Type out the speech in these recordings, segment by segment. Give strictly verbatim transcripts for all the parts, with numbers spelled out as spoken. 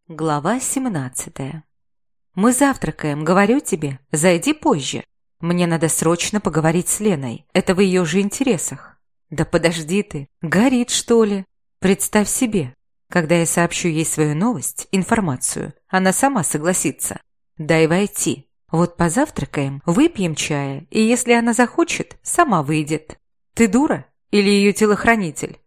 Глава семнадцатая. «Мы завтракаем, говорю тебе, зайди позже. Мне надо срочно поговорить с Леной, это в ее же интересах». «Да подожди ты, горит, что ли? Представь себе, когда я сообщу ей свою новость, информацию, она сама согласится. Дай войти. Вот позавтракаем, выпьем чая, и если она захочет, сама выйдет. Ты дура или ее телохранитель?»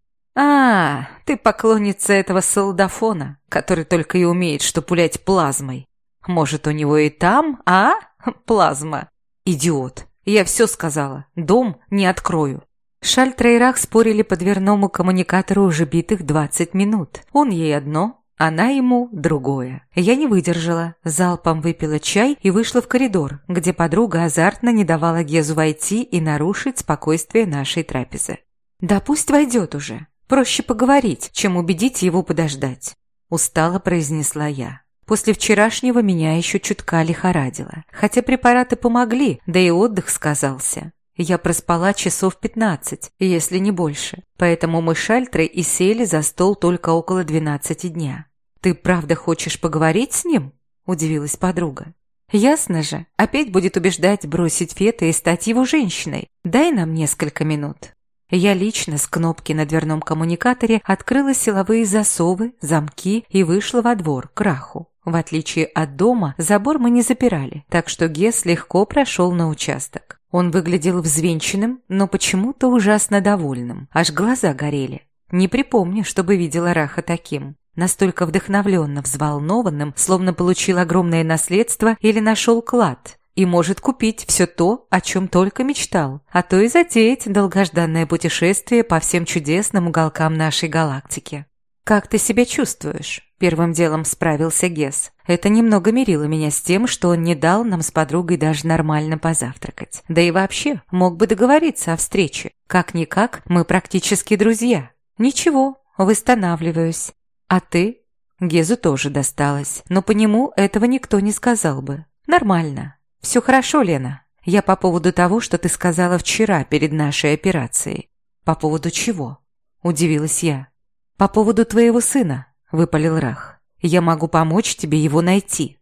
«А, ты поклонница этого солдафона, который только и умеет что пулять плазмой. Может, у него и там, а? Плазма. Идиот. Я все сказала. Дом не открою». Шальтер и Рах спорили по дверному коммуникатору уже битых двадцать минут. Он ей одно, она ему другое. Я не выдержала, залпом выпила чай и вышла в коридор, где подруга азартно не давала Гезу войти и нарушить спокойствие нашей трапезы. «Да пусть войдет уже. Проще поговорить, чем убедить его подождать», – устало произнесла я. После вчерашнего меня еще чутка лихорадило, хотя препараты помогли, да и отдых сказался. Я проспала часов пятнадцать, если не больше, поэтому мы с Шальтрой и сели за стол только около двенадцати дня. «Ты правда хочешь поговорить с ним?» – удивилась подруга. «Ясно же, опять будет убеждать бросить Фета и стать его женщиной. Дай нам несколько минут». Я лично с кнопки на дверном коммуникаторе открыла силовые засовы, замки и вышла во двор, к Раху. В отличие от дома, забор мы не запирали, так что Гес легко прошел на участок. Он выглядел взвинченным, но почему-то ужасно довольным, аж глаза горели. Не припомню, чтобы видела Раха таким. Настолько вдохновленно взволнованным, словно получил огромное наследство или нашел клад и может купить все то, о чем только мечтал, а то и затеять долгожданное путешествие по всем чудесным уголкам нашей галактики. «Как ты себя чувствуешь?» – первым делом справился Гес. Это немного мирило меня с тем, что он не дал нам с подругой даже нормально позавтракать. Да и вообще, мог бы договориться о встрече. Как-никак, мы практически друзья. «Ничего, восстанавливаюсь. А ты?» Гезу тоже досталось, но по нему этого никто не сказал бы. «Нормально. Все хорошо, Лена. Я по поводу того, что ты сказала вчера перед нашей операцией». «По поводу чего?» – удивилась я. «По поводу твоего сына», – выпалил Рах. «Я могу помочь тебе его найти».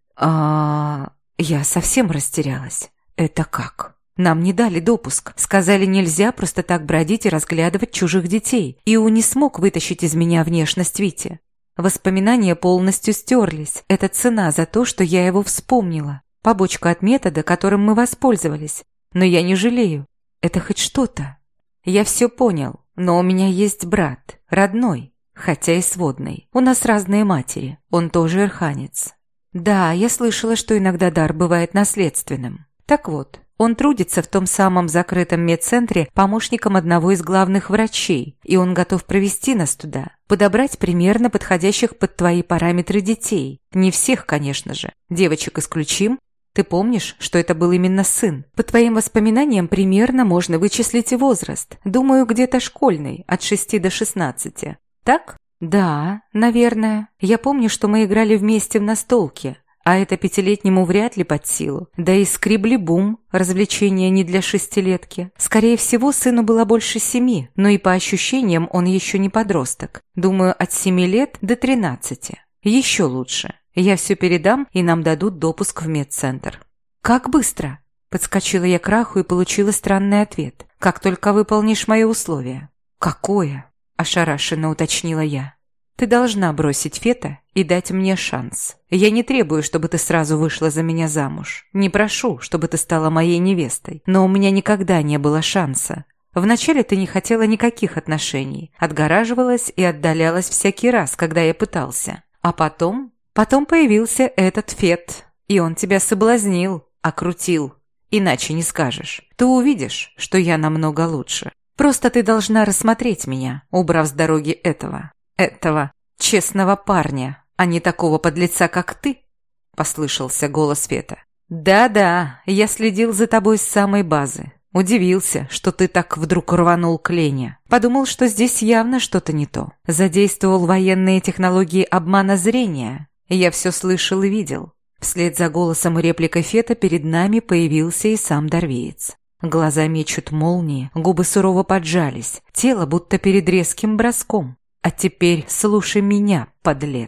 А, я совсем растерялась. «Это как?» «Нам не дали допуск. Сказали, нельзя просто так бродить и разглядывать чужих детей. Иу не смог вытащить из меня внешность Вити. Воспоминания полностью стерлись. Это цена за то, что я его вспомнила. Побочка от метода, которым мы воспользовались. Но я не жалею. Это хоть что-то». «Я все понял, но у меня есть брат, родной, хотя и сводный. У нас разные матери, он тоже ирханец». «Да, я слышала, что иногда дар бывает наследственным. Так вот, он трудится в том самом закрытом медцентре помощником одного из главных врачей, и он готов провести нас туда, подобрать примерно подходящих под твои параметры детей. Не всех, конечно же, девочек исключим. Ты помнишь, что это был именно сын? По твоим воспоминаниям примерно можно вычислить и возраст. Думаю, где-то школьный, от шести до шестнадцати. Так?» «Да, наверное. Я помню, что мы играли вместе в настолки, а это пятилетнему вряд ли под силу. Да и скрибли-бум, развлечение не для шестилетки. Скорее всего, сыну было больше семи, но и по ощущениям он еще не подросток. Думаю, от семи лет до тринадцати. Еще лучше. Я все передам, и нам дадут допуск в медцентр». «Как быстро?» Подскочила я к Раху и получила странный ответ. «Как только выполнишь мои условия». «Какое?» – ошарашенно уточнила я. «Ты должна бросить Фета и дать мне шанс. Я не требую, чтобы ты сразу вышла за меня замуж. Не прошу, чтобы ты стала моей невестой. Но у меня никогда не было шанса. Вначале ты не хотела никаких отношений, отгораживалась и отдалялась всякий раз, когда я пытался. А потом... Потом появился этот Фет, и он тебя соблазнил, окрутил. Иначе не скажешь. Ты увидишь, что я намного лучше. Просто ты должна рассмотреть меня, убрав с дороги этого, этого честного парня, а не такого подлеца, как ты», – послышался голос Фета. «Да-да, я следил за тобой с самой базы. Удивился, что ты так вдруг рванул к Лене. Подумал, что здесь явно что-то не то. Задействовал военные технологии обмана зрения. Я все слышал и видел». Вслед за голосом и репликой Фета перед нами появился и сам Дорвеец. Глаза мечут молнии, губы сурово поджались, тело будто перед резким броском. «А теперь слушай меня, подлец.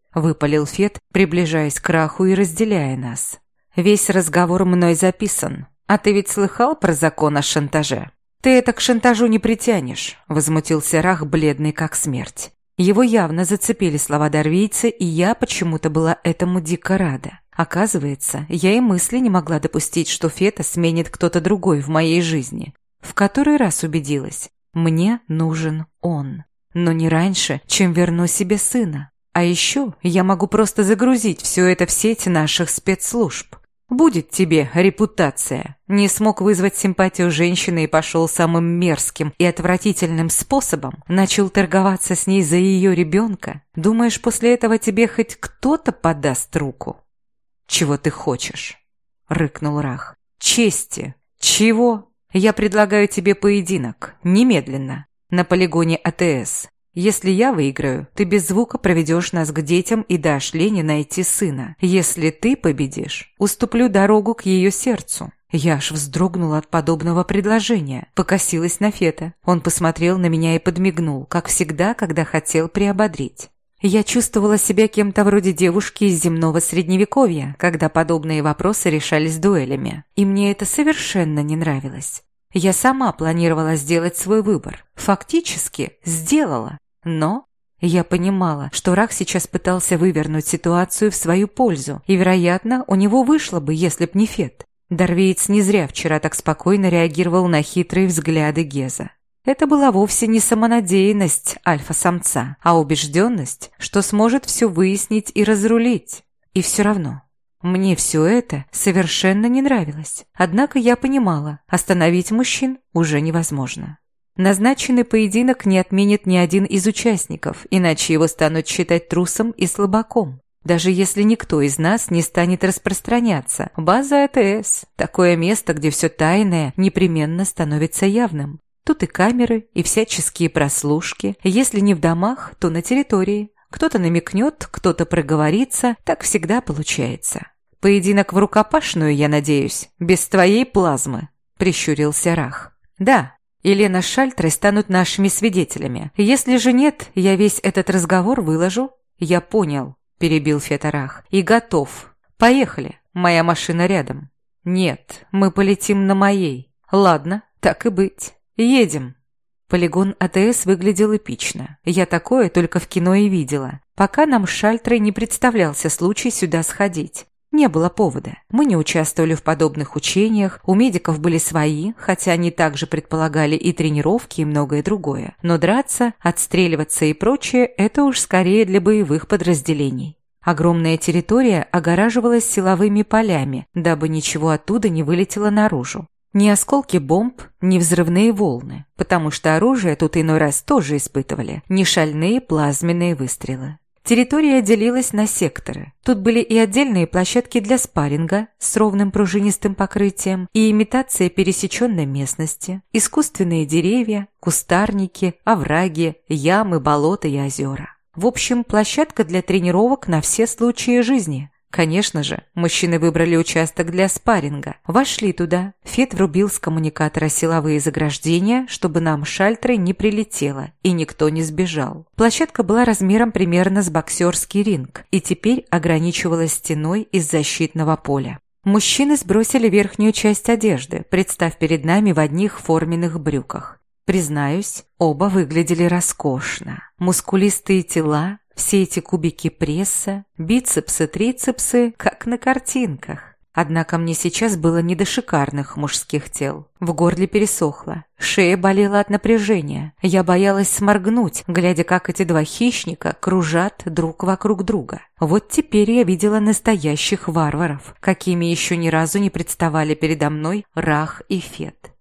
— выпалил Фет, приближаясь к Раху и разделяя нас. «Весь разговор мной записан. А ты ведь слыхал про закон о шантаже?» «Ты это к шантажу не притянешь», — возмутился Рах, бледный как смерть. Его явно зацепили слова дарвийца, и я почему-то была этому дико рада. Оказывается, я и мысли не могла допустить, что Фета сменит кто-то другой в моей жизни. В который раз убедилась, мне нужен он. Но не раньше, чем верну себе сына. А еще я могу просто загрузить все это в сеть наших спецслужб. Будет тебе репутация. Не смог вызвать симпатию женщины и пошел самым мерзким и отвратительным способом, начал торговаться с ней за ее ребенка. Думаешь, после этого тебе хоть кто-то подаст руку? «Чего ты хочешь?» — рыкнул Рах. «Чести. Чего? Я предлагаю тебе поединок. Немедленно. На полигоне АТС. Если я выиграю, ты без звука проведешь нас к детям и дашь Лене найти сына. Если ты победишь, уступлю дорогу к ее сердцу». Я аж вздрогнула от подобного предложения, покосилась на Фета. Он посмотрел на меня и подмигнул, как всегда, когда хотел приободрить. Я чувствовала себя кем-то вроде девушки из земного средневековья, когда подобные вопросы решались дуэлями. И мне это совершенно не нравилось. Я сама планировала сделать свой выбор. Фактически сделала. Но я понимала, что Рах сейчас пытался вывернуть ситуацию в свою пользу. И, вероятно, у него вышло бы, если б не Фет. Дарвеец не зря вчера так спокойно реагировал на хитрые взгляды Геза. Это была вовсе не самонадеянность альфа-самца, а убежденность, что сможет все выяснить и разрулить. И все равно. Мне все это совершенно не нравилось. Однако я понимала, остановить мужчин уже невозможно. Назначенный поединок не отменит ни один из участников, иначе его станут считать трусом и слабаком. Даже если никто из нас не станет распространяться, база АТС – такое место, где все тайное непременно становится явным. Тут и камеры, и всяческие прослушки. Если не в домах, то на территории. Кто-то намекнет, кто-то проговорится. Так всегда получается. «Поединок в рукопашную, я надеюсь, без твоей плазмы», – прищурился Рах. «Да, Елена с Шальтрой станут нашими свидетелями. Если же нет, я весь этот разговор выложу». «Я понял», – перебил Фета Рах. «И готов. Поехали. Моя машина рядом». «Нет, мы полетим на моей». «Ладно, так и быть». «Едем». Полигон АТС выглядел эпично. Я такое только в кино и видела. Пока нам с Шальтрой не представлялся случай сюда сходить. Не было повода. Мы не участвовали в подобных учениях, у медиков были свои, хотя они также предполагали и тренировки, и многое другое. Но драться, отстреливаться и прочее – это уж скорее для боевых подразделений. Огромная территория огораживалась силовыми полями, дабы ничего оттуда не вылетело наружу. Ни осколки бомб, ни взрывные волны, потому что оружие тут иной раз тоже испытывали, ни шальные плазменные выстрелы. Территория делилась на секторы. Тут были и отдельные площадки для спарринга с ровным пружинистым покрытием, и имитация пересеченной местности, искусственные деревья, кустарники, овраги, ямы, болота и озера. В общем, площадка для тренировок на все случаи жизни. Конечно же, мужчины выбрали участок для спарринга. Вошли туда. Фет врубил с коммуникатора силовые заграждения, чтобы нам Шальтрой не прилетело и никто не сбежал. Площадка была размером примерно с боксерский ринг и теперь ограничивалась стеной из защитного поля. Мужчины сбросили верхнюю часть одежды, представ перед нами в одних форменных брюках. Признаюсь, оба выглядели роскошно. Мускулистые тела, все эти кубики пресса, бицепсы, трицепсы, как на картинках. Однако мне сейчас было не до шикарных мужских тел. В горле пересохло, шея болела от напряжения. Я боялась сморгнуть, глядя, как эти два хищника кружат друг вокруг друга. Вот теперь я видела настоящих варваров, какими еще ни разу не представали передо мной Рах и Фет.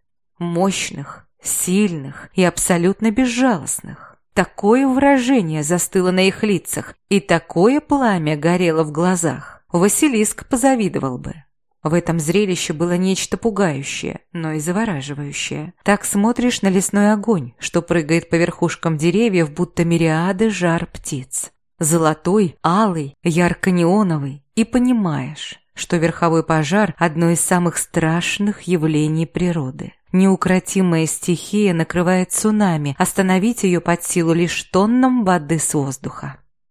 Мощных, сильных и абсолютно безжалостных. Такое выражение застыло на их лицах, и такое пламя горело в глазах. Василиск позавидовал бы. В этом зрелище было нечто пугающее, но и завораживающее. Так смотришь на лесной огонь, что прыгает по верхушкам деревьев, будто мириады жар птиц. Золотой, алый, ярко-неоновый, и понимаешь, что верховой пожар – одно из самых страшных явлений природы. Неукротимая стихия накрывает цунами, остановить ее под силу лишь тоннам воды с воздуха.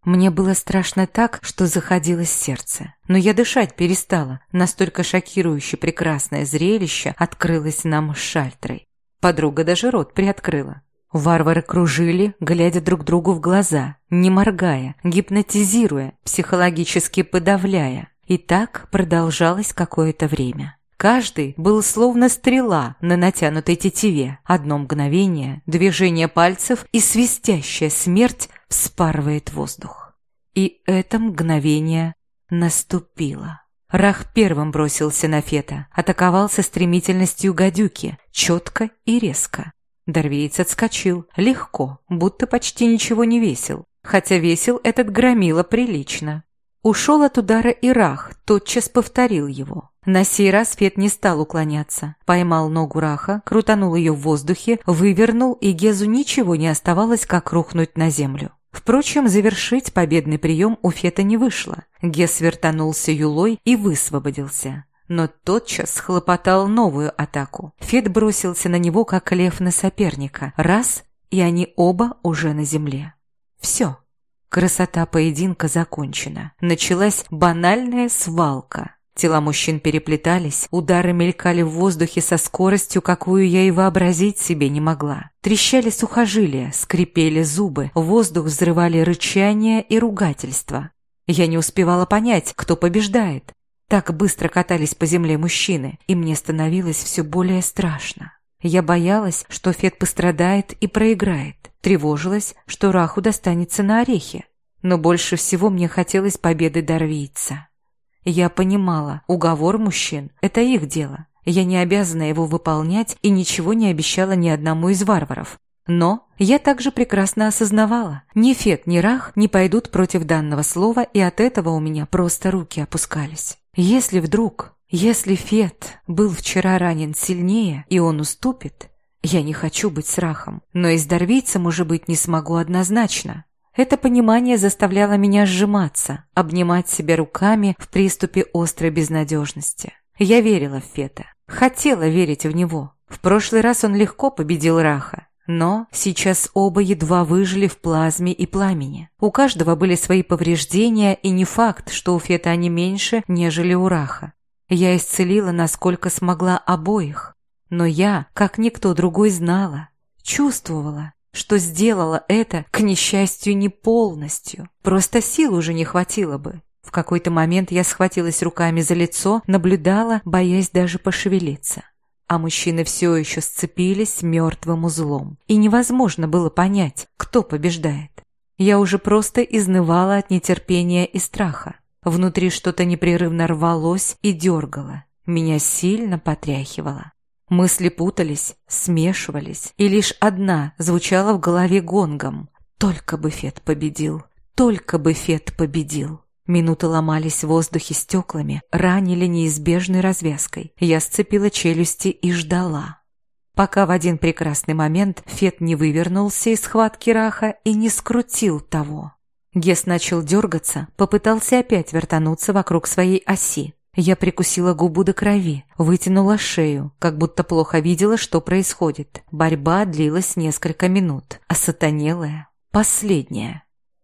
Мне было страшно так, что заходилось сердце. Но я дышать перестала, настолько шокирующе прекрасное зрелище открылось нам с Шальтрой. Подруга даже рот приоткрыла. Варвары кружили, глядя друг другу в глаза, не моргая, гипнотизируя, психологически подавляя. И так продолжалось какое-то время. Каждый был словно стрела на натянутой тетиве. Одно мгновение, движение пальцев, и свистящая смерть вспарывает воздух. И это мгновение наступило. Рах первым бросился на Фета, атаковал со стремительностью гадюки, четко и резко. Дарвеец отскочил, легко, будто почти ничего не весил, хотя весил этот громила прилично. Ушел от удара и Рах, тотчас повторил его. На сей раз Фет не стал уклоняться. Поймал ногу Раха, крутанул ее в воздухе, вывернул, и Гезу ничего не оставалось, как рухнуть на землю. Впрочем, завершить победный прием у Фета не вышло. Гез вертанулся юлой и высвободился. Но тотчас схлопотал новую атаку. Фет бросился на него, как лев на соперника. Раз, и они оба уже на земле. Все. Красота поединка закончена. Началась банальная свалка. Тела мужчин переплетались, удары мелькали в воздухе со скоростью, какую я и вообразить себе не могла. Трещали сухожилия, скрипели зубы, воздух взрывали рычания и ругательства. Я не успевала понять, кто побеждает. Так быстро катались по земле мужчины, и мне становилось все более страшно. Я боялась, что Фет пострадает и проиграет. Тревожилась, что Раху достанется на орехи. Но больше всего мне хотелось победы дарвийца. Я понимала, уговор мужчин – это их дело. Я не обязана его выполнять и ничего не обещала ни одному из варваров. Но я также прекрасно осознавала, ни Фет, ни Рах не пойдут против данного слова, и от этого у меня просто руки опускались. Если вдруг, если Фет был вчера ранен сильнее, и он уступит, я не хочу быть с Рахом, но и с дарвийцем уже быть не смогу однозначно. Это понимание заставляло меня сжиматься, обнимать себя руками в приступе острой безнадежности. Я верила в Фета, хотела верить в него. В прошлый раз он легко победил Раха, но сейчас оба едва выжили в плазме и пламени. У каждого были свои повреждения, и не факт, что у Фета они меньше, нежели у Раха. Я исцелила, насколько смогла, обоих. Но я, как никто другой, знала, чувствовала, что сделала это, к несчастью, не полностью. Просто сил уже не хватило бы. В какой-то момент я схватилась руками за лицо, наблюдала, боясь даже пошевелиться. А мужчины все еще сцепились мертвым узлом. И невозможно было понять, кто побеждает. Я уже просто изнывала от нетерпения и страха. Внутри что-то непрерывно рвалось и дергало. Меня сильно потряхивало. Мысли путались, смешивались, и лишь одна звучала в голове гонгом. «Только бы Фет победил! Только бы Фет победил!» Минуты ломались в воздухе стеклами, ранили неизбежной развязкой. Я сцепила челюсти и ждала. Пока в один прекрасный момент Фет не вывернулся из схватки Раха и не скрутил того. Гес начал дергаться, попытался опять вертануться вокруг своей оси. Я прикусила губу до крови, вытянула шею, как будто плохо видела, что происходит. Борьба длилась несколько минут, осатанелая, последняя,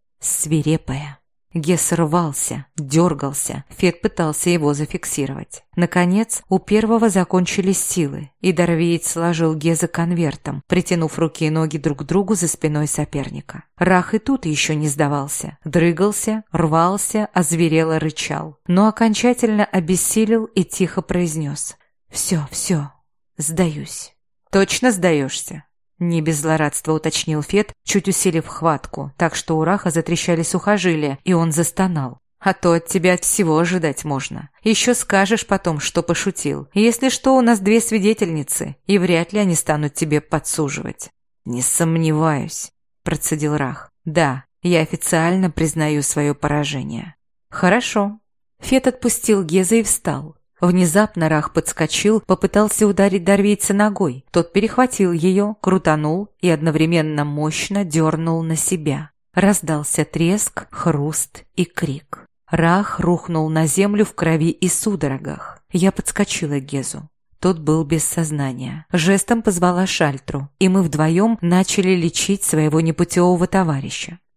свирепая. Гес рвался, дергался, Фет пытался его зафиксировать. Наконец, у первого закончились силы, и дарвиец сложил Геза конвертом, притянув руки и ноги друг к другу за спиной соперника. Рах и тут еще не сдавался, дрыгался, рвался, озверело рычал, но окончательно обессилел и тихо произнес: «Все, все, сдаюсь». «Точно сдаешься?» Не без злорадства уточнил Фет, чуть усилив хватку, так что у Раха затрещали сухожилия, и он застонал. «А то от тебя всего ожидать можно. Еще скажешь потом, что пошутил. Если что, у нас две свидетельницы, и вряд ли они станут тебе подсуживать». «Не сомневаюсь», – процедил Рах. «Да, я официально признаю свое поражение». «Хорошо». Фет отпустил Геза и встал. Внезапно Рах подскочил, попытался ударить дарвийца ногой. Тот перехватил ее, крутанул и одновременно мощно дернул на себя. Раздался треск, хруст и крик. Рах рухнул на землю в крови и судорогах. Я подскочила к Гезу. Тот был без сознания. Жестом позвала Шальтру, и мы вдвоем начали лечить своего непутевого товарища.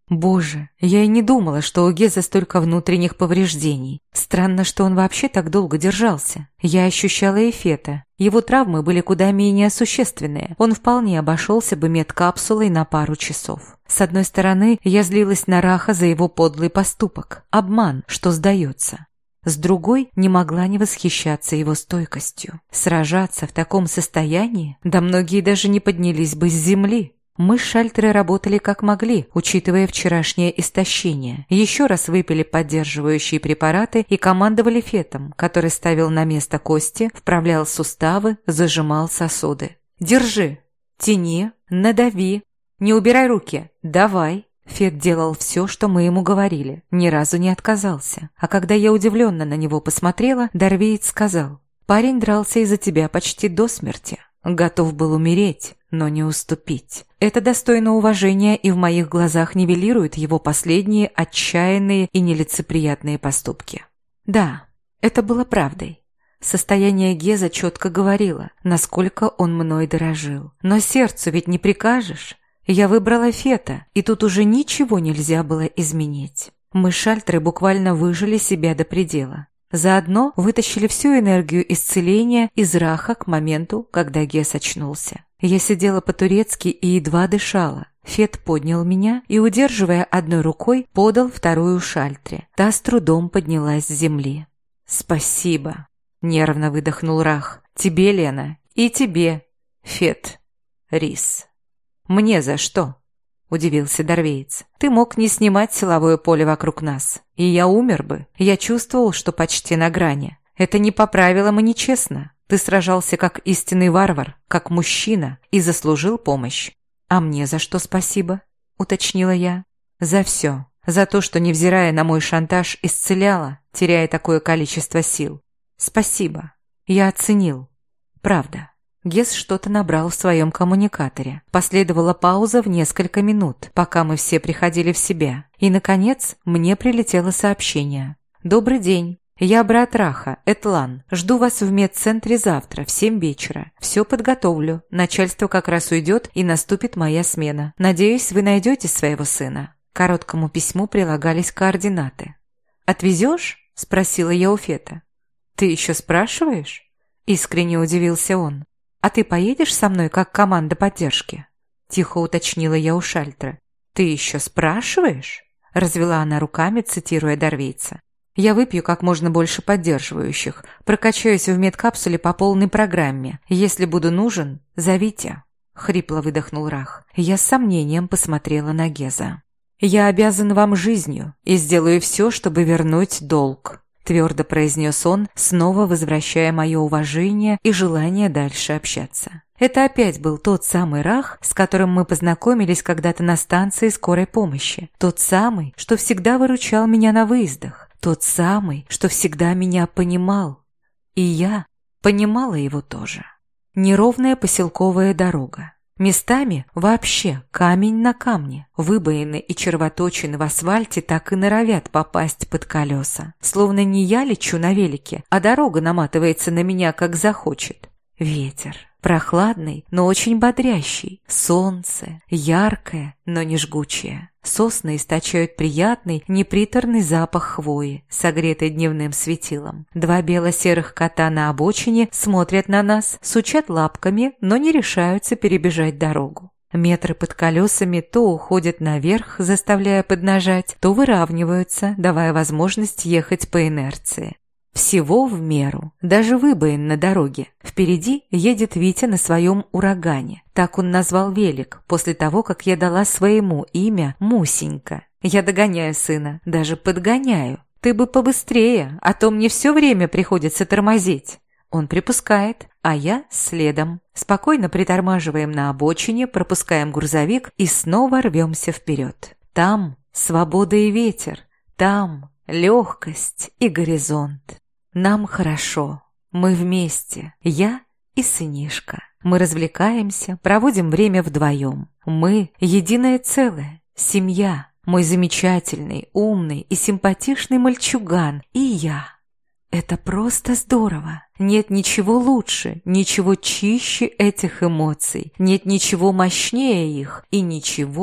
Боже, я и не думала, что у Геза столько внутренних повреждений. Странно, что он вообще так долго держался. Я ощущала эффета. Его травмы были куда менее существенные. Он вполне обошелся бы медкапсулой на пару часов. С одной стороны, я злилась на Раха за его подлый поступок. Обман, что сдается. С другой, не могла не восхищаться его стойкостью. Сражаться в таком состоянии? Да многие даже не поднялись бы с земли. Мы с Шальтерой работали как могли, учитывая вчерашнее истощение. Еще раз выпили поддерживающие препараты и командовали фетом, который ставил на место кости, вправлял суставы, зажимал сосуды. «Держи! Тяни! Надави! Не убирай руки! Давай!» Фет делал все, что мы ему говорили, ни разу не отказался. А когда я удивленно на него посмотрела, Дарвеец сказал: «Парень дрался из-за тебя почти до смерти. Готов был умереть, но не уступить. Это достойно уважения и в моих глазах нивелирует его последние отчаянные и нелицеприятные поступки». Да, это было правдой. Состояние Геза четко говорило, насколько он мной дорожил. Но сердцу ведь не прикажешь. Я выбрала Фета, и тут уже ничего нельзя было изменить. Мы с Шальтерой буквально выжили себя до предела. Заодно вытащили всю энергию исцеления из Раха к моменту, когда Гез очнулся. Я сидела по-турецки и едва дышала. Фет поднял меня и, удерживая одной рукой, подал вторую Шальтере. Та с трудом поднялась с земли. «Спасибо», — нервно выдохнул Рах. «Тебе, Лена, и тебе, Фет, Рис». «Мне за что?» — удивился Дарвеец. «Ты мог не снимать силовое поле вокруг нас, и я умер бы. Я чувствовал, что почти на грани. Это не по правилам и нечестно. Ты сражался как истинный варвар, как мужчина, и заслужил помощь». «А мне за что спасибо?» — уточнила я. «За все. За то, что, невзирая на мой шантаж, исцеляла, теряя такое количество сил. Спасибо. Я оценил. Правда». Гез что-то набрал в своем коммуникаторе. Последовала пауза в несколько минут, пока мы все приходили в себя. И, наконец, мне прилетело сообщение. «Добрый день. Я брат Раха, Этлан. Жду вас в медцентре завтра в семь вечера. Все подготовлю. Начальство как раз уйдет, и наступит моя смена. Надеюсь, вы найдете своего сына». К короткому письму прилагались координаты. «Отвезешь?» – спросила я у Фета. «Ты еще спрашиваешь?» – искренне удивился он. «А ты поедешь со мной как команда поддержки?» Тихо уточнила я у Шальтера. «Ты еще спрашиваешь?» Развела она руками, цитируя Дарвейца. «Я выпью как можно больше поддерживающих, прокачаюсь в медкапсуле по полной программе. Если буду нужен, зовите». Хрипло выдохнул Рах. Я с сомнением посмотрела на Геза. «Я обязан вам жизнью и сделаю все, чтобы вернуть долг», твердо произнес он, снова возвращая мое уважение и желание дальше общаться. Это опять был тот самый Рах, с которым мы познакомились когда-то на станции скорой помощи. Тот самый, что всегда выручал меня на выездах. Тот самый, что всегда меня понимал. И я понимала его тоже. Неровная поселковая дорога. Местами вообще камень на камне. Выбоины и червоточины в асфальте так и норовят попасть под колеса. Словно не я лечу на велике, а дорога наматывается на меня, как захочет. Ветер. Прохладный, но очень бодрящий. Солнце. Яркое, но не жгучее. Сосны источают приятный, неприторный запах хвои, согретой дневным светилом. Два бело-серых кота на обочине смотрят на нас, сучат лапками, но не решаются перебежать дорогу. Метры под колесами то уходят наверх, заставляя поднажать, то выравниваются, давая возможность ехать по инерции. Всего в меру, даже выбоин на дороге. Впереди едет Витя на своем урагане. Так он назвал велик, после того, как я дала своему имя Мусенька. Я догоняю сына, даже подгоняю. Ты бы побыстрее, а то мне все время приходится тормозить. Он припускает, а я следом. Спокойно притормаживаем на обочине, пропускаем грузовик и снова рвемся вперед. Там свобода и ветер, там легкость и горизонт. Нам хорошо, мы вместе, я и сынишка. Мы развлекаемся, проводим время вдвоем. Мы – единое целое, семья, мой замечательный, умный и симпатичный мальчуган и я. Это просто здорово. Нет ничего лучше, ничего чище этих эмоций, нет ничего мощнее их и ничего,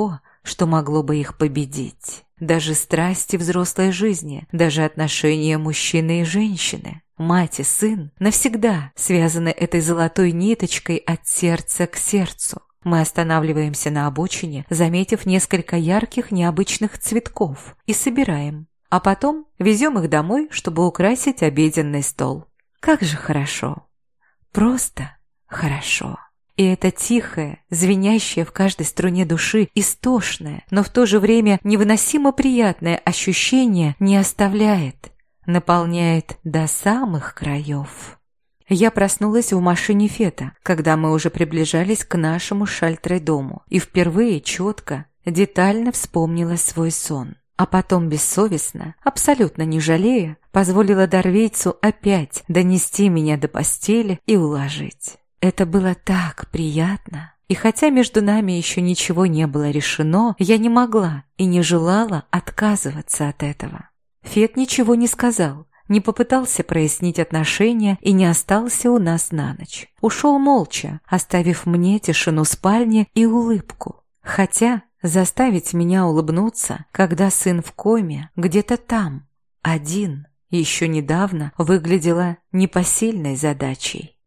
что могло бы их победить. Даже страсти взрослой жизни, даже отношения мужчины и женщины, мать и сын навсегда связаны этой золотой ниточкой от сердца к сердцу. Мы останавливаемся на обочине, заметив несколько ярких необычных цветков, и собираем. А потом везем их домой, чтобы украсить обеденный стол. Как же хорошо. Просто хорошо. И это тихое, звенящее в каждой струне души, истошное, но в то же время невыносимо приятное ощущение не оставляет, наполняет до самых краев. Я проснулась в машине Фета, когда мы уже приближались к нашему шальтрой-дому, и впервые четко, детально вспомнила свой сон. А потом бессовестно, абсолютно не жалея, позволила Дарвейцу опять донести меня до постели и уложить. Это было так приятно, и хотя между нами еще ничего не было решено, я не могла и не желала отказываться от этого. Фет ничего не сказал, не попытался прояснить отношения и не остался у нас на ночь. Ушел молча, оставив мне тишину спальни и улыбку. Хотя заставить меня улыбнуться, когда сын в коме, где-то там, один, еще недавно выглядело непосильной задачей.